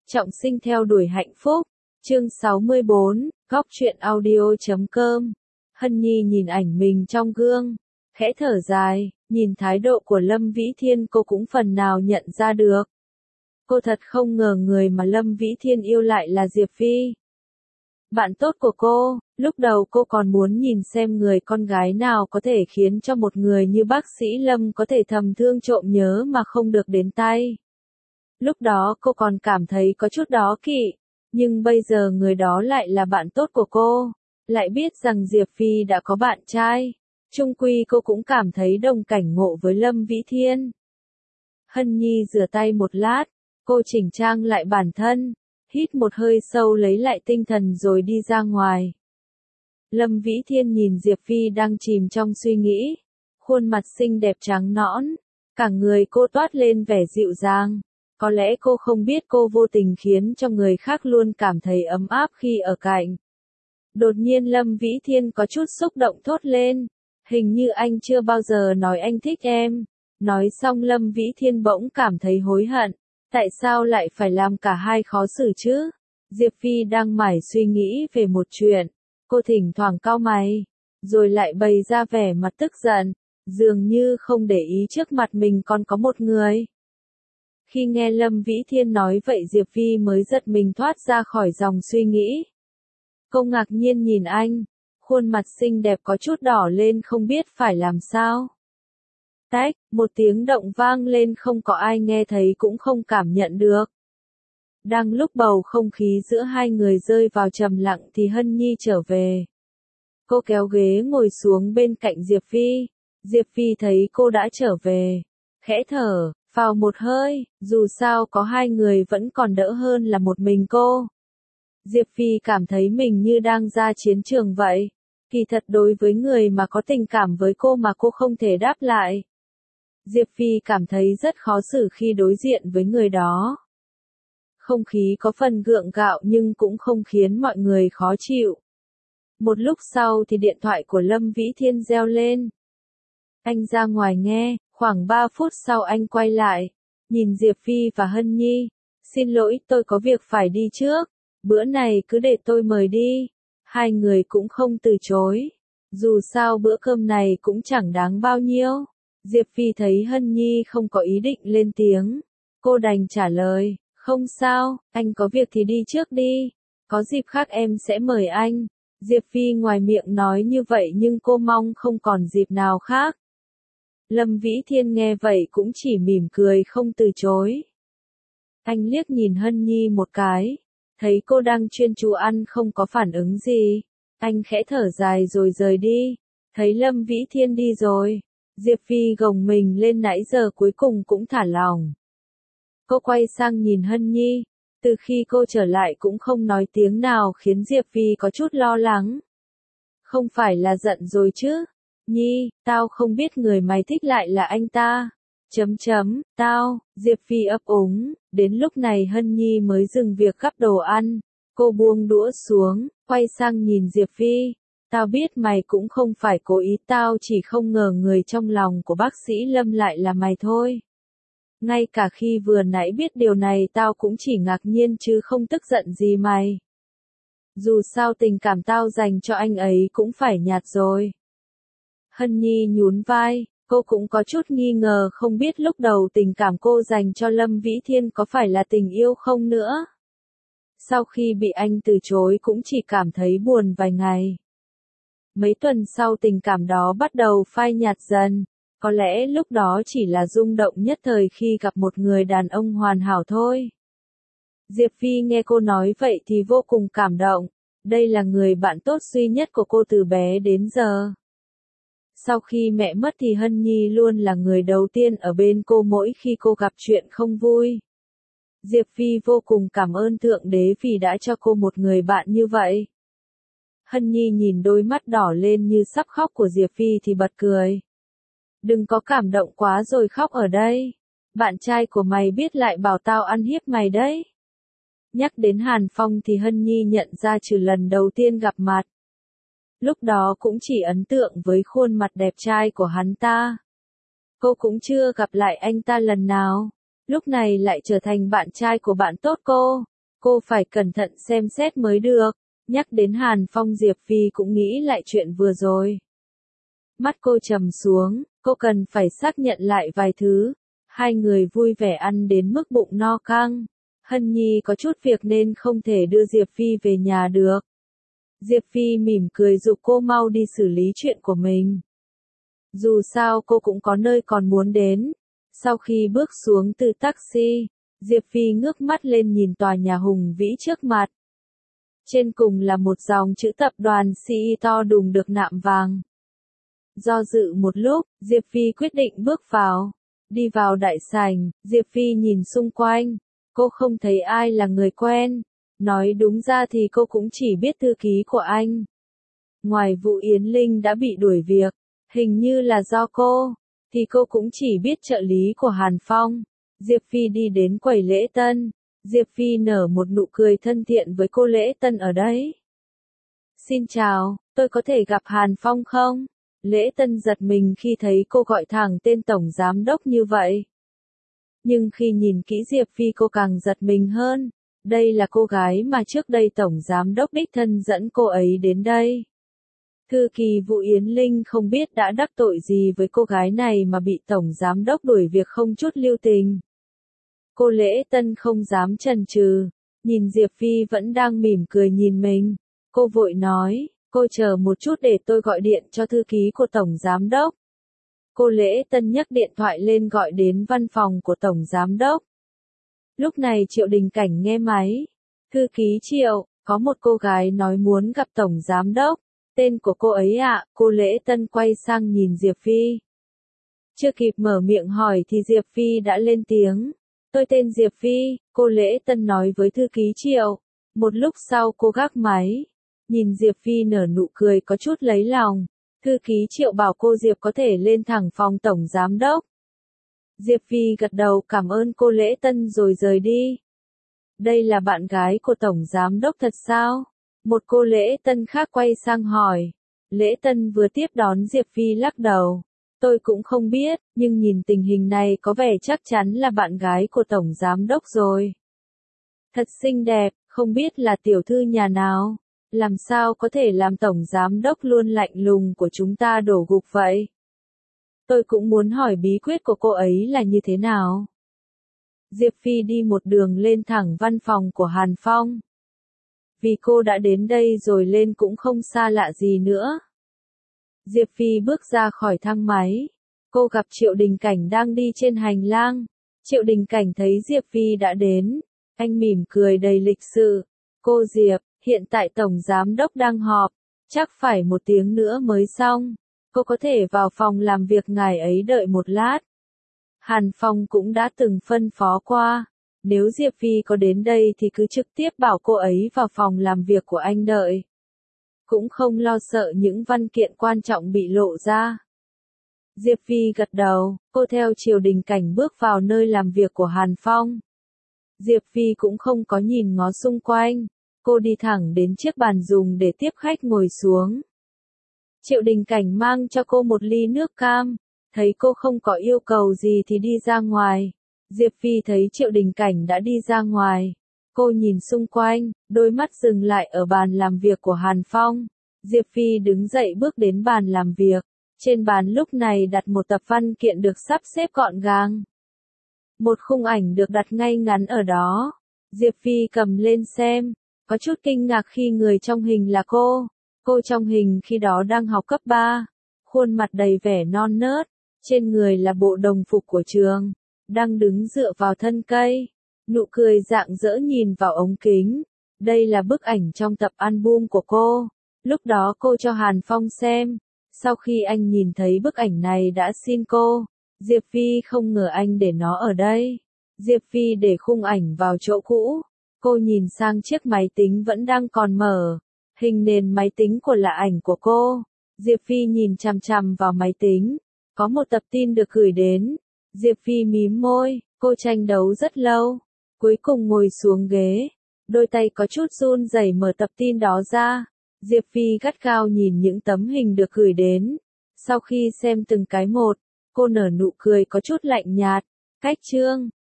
Trọng sinh theo đuổi hạnh phúc. Chương 64, góc truyện audio.com. Hân Nhi nhìn ảnh mình trong gương, khẽ thở dài, nhìn thái độ của Lâm Vĩ Thiên cô cũng phần nào nhận ra được. Cô thật không ngờ người mà Lâm Vĩ Thiên yêu lại là Diệp Phi. Bạn tốt của cô, lúc đầu cô còn muốn nhìn xem người con gái nào có thể khiến cho một người như bác sĩ Lâm có thể thầm thương trộm nhớ mà không được đến tay. Lúc đó cô còn cảm thấy có chút đó kỵ, nhưng bây giờ người đó lại là bạn tốt của cô, lại biết rằng Diệp Phi đã có bạn trai. Chung quy cô cũng cảm thấy đồng cảnh ngộ với Lâm Vĩ Thiên. Hân Nhi rửa tay một lát, cô chỉnh trang lại bản thân, hít một hơi sâu lấy lại tinh thần rồi đi ra ngoài. Lâm Vĩ Thiên nhìn Diệp Phi đang chìm trong suy nghĩ, khuôn mặt xinh đẹp trắng nõn, cả người cô toát lên vẻ dịu dàng. Có lẽ cô không biết cô vô tình khiến cho người khác luôn cảm thấy ấm áp khi ở cạnh. Đột nhiên Lâm Vĩ Thiên có chút xúc động thốt lên, hình như anh chưa bao giờ nói anh thích em. Nói xong Lâm Vĩ Thiên bỗng cảm thấy hối hận, tại sao lại phải làm cả hai khó xử chứ? Diệp Phi đang mải suy nghĩ về một chuyện, cô thỉnh thoảng cau mày, rồi lại bày ra vẻ mặt tức giận, dường như không để ý trước mặt mình còn có một người. Khi nghe Lâm Vĩ Thiên nói vậy Diệp Phi mới giật mình thoát ra khỏi dòng suy nghĩ. Cô ngạc nhiên nhìn anh, khuôn mặt xinh đẹp có chút đỏ lên không biết phải làm sao. Tách, một tiếng động vang lên không có ai nghe thấy cũng không cảm nhận được. Đang lúc bầu không khí giữa hai người rơi vào trầm lặng thì Hân Nhi trở về. Cô kéo ghế ngồi xuống bên cạnh Diệp Phi. Diệp Phi thấy cô đã trở về, khẽ thở phào một hơi, dù sao có hai người vẫn còn đỡ hơn là một mình cô. Diệp Phi cảm thấy mình như đang ra chiến trường vậy. Kỳ thật đối với người mà có tình cảm với cô mà cô không thể đáp lại. Diệp Phi cảm thấy rất khó xử khi đối diện với người đó. Không khí có phần gượng gạo nhưng cũng không khiến mọi người khó chịu. Một lúc sau thì điện thoại của Lâm Vĩ Thiên reo lên. Anh ra ngoài nghe, khoảng 3 phút sau anh quay lại, nhìn Diệp Phi và Hân Nhi. Xin lỗi, tôi có việc phải đi trước, bữa này cứ để tôi mời đi. Hai người cũng không từ chối. Dù sao bữa cơm này cũng chẳng đáng bao nhiêu. Diệp Phi thấy Hân Nhi không có ý định lên tiếng. Cô đành trả lời, không sao, anh có việc thì đi trước đi. Có dịp khác em sẽ mời anh. Diệp Phi ngoài miệng nói như vậy nhưng cô mong không còn dịp nào khác. Lâm Vĩ Thiên nghe vậy cũng chỉ mỉm cười không từ chối. Anh liếc nhìn Hân Nhi một cái, thấy cô đang chuyên chú ăn không có phản ứng gì. Anh khẽ thở dài rồi rời đi. Thấy Lâm Vĩ Thiên đi rồi, Diệp Phi gồng mình lên nãy giờ cuối cùng cũng thả lỏng. Cô quay sang nhìn Hân Nhi, từ khi cô trở lại cũng không nói tiếng nào khiến Diệp Phi có chút lo lắng. Không phải là giận rồi chứ? Nhi, tao không biết người mày thích lại là anh ta. Tao, Diệp Phi ấp úng, đến lúc này Hân Nhi mới dừng việc gắp đồ ăn. Cô buông đũa xuống, quay sang nhìn Diệp Phi. Tao biết mày cũng không phải cố ý, tao chỉ không ngờ người trong lòng của bác sĩ Lâm lại là mày thôi. Ngay cả khi vừa nãy biết điều này tao cũng chỉ ngạc nhiên chứ không tức giận gì mày. Dù sao tình cảm tao dành cho anh ấy cũng phải nhạt rồi. Hân Nhi nhún vai, cô cũng có chút nghi ngờ không biết lúc đầu tình cảm cô dành cho Lâm Vĩ Thiên có phải là tình yêu không nữa. Sau khi bị anh từ chối cũng chỉ cảm thấy buồn vài ngày. Mấy tuần sau tình cảm đó bắt đầu phai nhạt dần, có lẽ lúc đó chỉ là rung động nhất thời khi gặp một người đàn ông hoàn hảo thôi. Diệp Phi nghe cô nói vậy thì vô cùng cảm động, đây là người bạn tốt duy nhất của cô từ bé đến giờ. Sau khi mẹ mất thì Hân Nhi luôn là người đầu tiên ở bên cô mỗi khi cô gặp chuyện không vui. Diệp Phi vô cùng cảm ơn Thượng Đế vì đã cho cô một người bạn như vậy. Hân Nhi nhìn đôi mắt đỏ lên như sắp khóc của Diệp Phi thì bật cười. Đừng có cảm động quá rồi khóc ở đây. Bạn trai của mày biết lại bảo tao ăn hiếp mày đấy. Nhắc đến Hàn Phong thì Hân Nhi nhận ra trừ lần đầu tiên gặp mặt. Lúc đó cũng chỉ ấn tượng với khuôn mặt đẹp trai của hắn ta. Cô cũng chưa gặp lại anh ta lần nào. Lúc này lại trở thành bạn trai của bạn tốt cô. Cô phải cẩn thận xem xét mới được. Nhắc đến Hàn Phong, Diệp Phi cũng nghĩ lại chuyện vừa rồi. Mắt cô trầm xuống, cô cần phải xác nhận lại vài thứ. Hai người vui vẻ ăn đến mức bụng no căng. Hân Nhi có chút việc nên không thể đưa Diệp Phi về nhà được. Diệp Phi mỉm cười giục cô mau đi xử lý chuyện của mình. Dù sao cô cũng có nơi còn muốn đến. Sau khi bước xuống từ taxi, Diệp Phi ngước mắt lên nhìn tòa nhà hùng vĩ trước mặt. Trên cùng là một dòng chữ tập đoàn CE to đùng được nạm vàng. Do dự một lúc, Diệp Phi quyết định bước vào. Đi vào đại sảnh, Diệp Phi nhìn xung quanh. Cô không thấy ai là người quen. Nói đúng ra thì cô cũng chỉ biết thư ký của anh. Ngoài vụ Yến Linh đã bị đuổi việc, hình như là do cô, thì cô cũng chỉ biết trợ lý của Hàn Phong. Diệp Phi đi đến quầy lễ tân. Diệp Phi nở một nụ cười thân thiện với cô lễ tân ở đấy. Xin chào, tôi có thể gặp Hàn Phong không? Lễ tân giật mình khi thấy cô gọi thẳng tên tổng giám đốc như vậy. Nhưng khi nhìn kỹ Diệp Phi cô càng giật mình hơn. Đây là cô gái mà trước đây tổng giám đốc đích thân dẫn cô ấy đến đây. Thư kỳ vụ Yến Linh không biết đã đắc tội gì với cô gái này mà bị tổng giám đốc đuổi việc không chút lưu tình. Cô lễ tân không dám chần chừ, nhìn Diệp Phi vẫn đang mỉm cười nhìn mình. Cô vội nói, cô chờ một chút để tôi gọi điện cho thư ký của tổng giám đốc. Cô lễ tân nhấc điện thoại lên gọi đến văn phòng của tổng giám đốc. Lúc này Triệu Đình Cảnh nghe máy. Thư ký Triệu, có một cô gái nói muốn gặp tổng giám đốc. Tên của cô ấy ạ. Cô lễ tân quay sang nhìn Diệp Phi. Chưa kịp mở miệng hỏi thì Diệp Phi đã lên tiếng. Tôi tên Diệp Phi, cô lễ tân nói với thư ký Triệu. Một lúc sau cô gác máy. Nhìn Diệp Phi nở nụ cười có chút lấy lòng. Thư ký Triệu bảo cô Diệp có thể lên thẳng phòng tổng giám đốc. Diệp Phi gật đầu cảm ơn cô lễ tân rồi rời đi. Đây là bạn gái của tổng giám đốc thật sao? Một cô lễ tân khác quay sang hỏi. Lễ tân vừa tiếp đón Diệp Phi lắc đầu. Tôi cũng không biết, nhưng nhìn tình hình này có vẻ chắc chắn là bạn gái của tổng giám đốc rồi. Thật xinh đẹp, không biết là tiểu thư nhà nào. Làm sao có thể làm tổng giám đốc luôn lạnh lùng của chúng ta đổ gục vậy? Tôi cũng muốn hỏi bí quyết của cô ấy là như thế nào. Diệp Phi đi một đường lên thẳng văn phòng của Hàn Phong. Vì cô đã đến đây rồi lên cũng không xa lạ gì nữa. Diệp Phi bước ra khỏi thang máy. Cô gặp Triệu Đình Cảnh đang đi trên hành lang. Triệu Đình Cảnh thấy Diệp Phi đã đến. Anh mỉm cười đầy lịch sự. Cô Diệp, hiện tại tổng giám đốc đang họp. Chắc phải 1 tiếng nữa mới xong. Cô có thể vào phòng làm việc ngài ấy đợi một lát. Hàn Phong cũng đã từng phân phó qua. Nếu Diệp Phi có đến đây thì cứ trực tiếp bảo cô ấy vào phòng làm việc của anh đợi. Cũng không lo sợ những văn kiện quan trọng bị lộ ra. Diệp Phi gật đầu, cô theo Triều Đình Cảnh bước vào nơi làm việc của Hàn Phong. Diệp Phi cũng không có nhìn ngó xung quanh. Cô đi thẳng đến chiếc bàn dùng để tiếp khách ngồi xuống. Triệu Đình Cảnh mang cho cô một ly nước cam. Thấy cô không có yêu cầu gì thì đi ra ngoài. Diệp Phi thấy Triệu Đình Cảnh đã đi ra ngoài. Cô nhìn xung quanh, đôi mắt dừng lại ở bàn làm việc của Hàn Phong. Diệp Phi đứng dậy bước đến bàn làm việc. Trên bàn lúc này đặt một tập văn kiện được sắp xếp gọn gàng. Một khung ảnh được đặt ngay ngắn ở đó. Diệp Phi cầm lên xem, có chút kinh ngạc khi người trong hình là cô. Cô trong hình khi đó đang học cấp 3. Khuôn mặt đầy vẻ non nớt. Trên người là bộ đồng phục của trường. Đang đứng dựa vào thân cây. Nụ cười rạng rỡ nhìn vào ống kính. Đây là bức ảnh trong tập album của cô. Lúc đó cô cho Hàn Phong xem. Sau khi anh nhìn thấy bức ảnh này đã xin cô. Diệp Phi không ngờ anh để nó ở đây. Diệp Phi để khung ảnh vào chỗ cũ. Cô nhìn sang chiếc máy tính vẫn đang còn mở. Hình nền máy tính của là ảnh của cô. Diệp Phi nhìn chằm chằm vào máy tính. Có một tập tin được gửi đến. Diệp Phi mím môi, cô tranh đấu rất lâu. Cuối cùng ngồi xuống ghế. Đôi tay có chút run rẩy mở tập tin đó ra. Diệp Phi gắt gao nhìn những tấm hình được gửi đến. Sau khi xem từng cái một, cô nở nụ cười có chút lạnh nhạt. Cách chương